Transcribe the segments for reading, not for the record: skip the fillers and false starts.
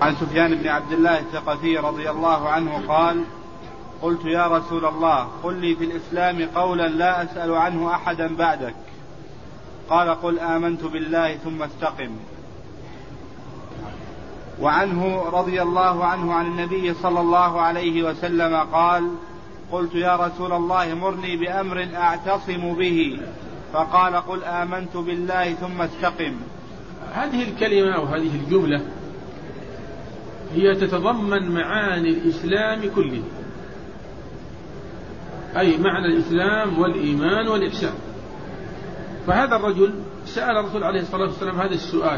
عن سفيان بن عبد الله الثقفي رضي الله عنه قال: قلت يا رسول الله قل لي في الإسلام قولا لا أسأل عنه أحدا بعدك. قال: قل آمنت بالله ثم استقم. وعنه رضي الله عنه عن النبي صلى الله عليه وسلم قال: قلت يا رسول الله مرني بأمر أعتصم به. فقال: قل آمنت بالله ثم استقم. هذه الكلمة أو هذه الجملة هي تتضمن معاني الإسلام كله، أي معنى الإسلام والإيمان والإحسان. فهذا الرجل سأل الرسول عليه الصلاة والسلام هذا السؤال،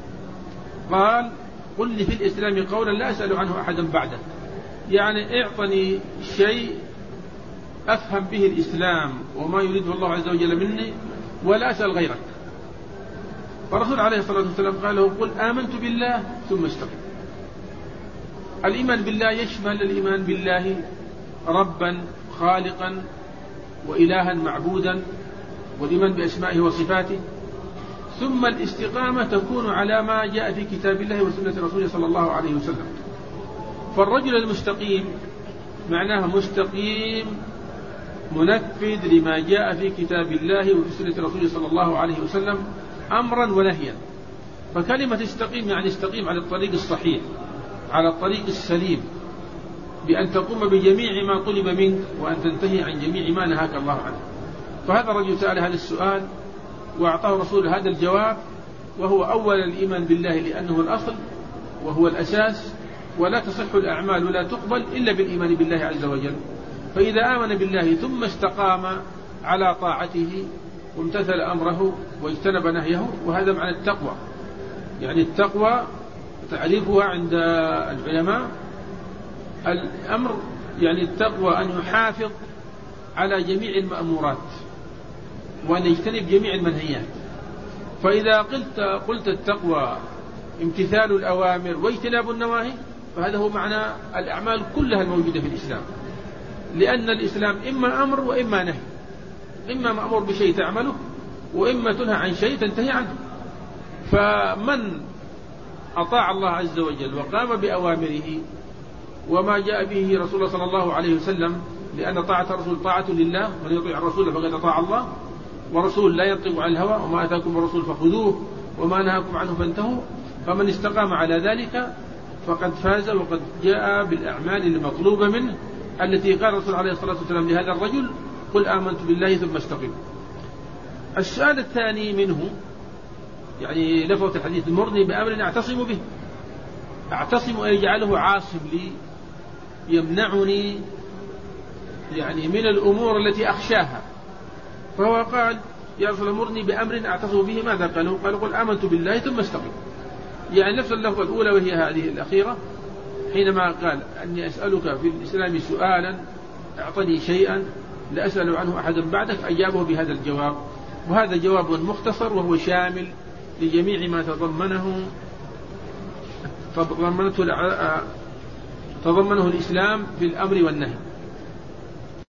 قال: قل لي في الإسلام قولا لا أسأل عنه أحدا بعده، يعني اعطني شيء أفهم به الإسلام وما يريده الله عز وجل مني ولا أسأل غيرك. فالرسول عليه الصلاة والسلام قال له: قل آمنت بالله ثم استقم. الإيمان بالله يشمل الإيمان بالله ربا خالقا وإلها معبودا، والإيمان بأسمائه وصفاته، ثم الاستقامة تكون على ما جاء في كتاب الله وسنة رسوله صلى الله عليه وسلم. فالرجل المستقيم معناه مستقيم منفذ لما جاء في كتاب الله وفي سنة رسوله صلى الله عليه وسلم أمرا ونهيا. فكلمة استقيم يعني استقيم على الطريق الصحيح، على الطريق السليم، بأن تقوم بجميع ما طلب منك وأن تنتهي عن جميع ما نهاك الله عنه. فهذا الرجل سأل هذا السؤال وأعطاه رسول هذا الجواب، وهو أول الإيمان بالله لأنه الأصل وهو الأساس، ولا تصح الأعمال ولا تقبل إلا بالإيمان بالله عز وجل. فإذا آمن بالله ثم استقام على طاعته وامتثل أمره واجتنب نهيه، وهذا معنى التقوى. يعني التقوى تعريفها عند العلماء الأمر، يعني التقوى أن يحافظ على جميع المأمورات وأن يجتنب جميع المنهيات. فإذا قلت التقوى امتثال الأوامر واجتناب النواهي، فهذا هو معنى الأعمال كلها الموجودة في الإسلام، لأن الإسلام إما أمر وإما نهي، إما مأمور بشيء تعمله وإما تنهى عن شيء تنتهي عنه. فمن أطاع الله عز وجل وقام بأوامره وما جاء به رسول الله صلى الله عليه وسلم، لأن طاعة الرسول طاعة لله، من يطيع الرسول فقد أطاع الله، ورسول لا ينطق عن الهوى، وما أتاكم الرسول فخذوه وما نهاكم عنه فانتهوا. فمن استقام على ذلك فقد فاز وقد جاء بالأعمال المطلوبة منه، التي قال الرسول عليه الصلاة والسلام لهذا الرجل: قل آمنت بالله ثم استقم. السؤال الثاني منه، يعني لفظة الحديث: مرني بأمر أعتصم به. أعتصم أن يجعله عاصم لي، يمنعني يعني من الأمور التي أخشاها. فهو قال: يا رسول الله مرني بأمر أعتصم به. ماذا قاله؟ قال: قل آمنت بالله ثم استقم. يعني نفس اللفظة الأولى وهي هذه الأخيرة، حينما قال: أني أسألك في الإسلام سؤالا أعطني شيئا لا أسأل عنه أحدا بعدك، أجابه بهذا الجواب. وهذا جواب مختصر وهو شامل لجميع ما تضمنه الإسلام في الأمر والنهي.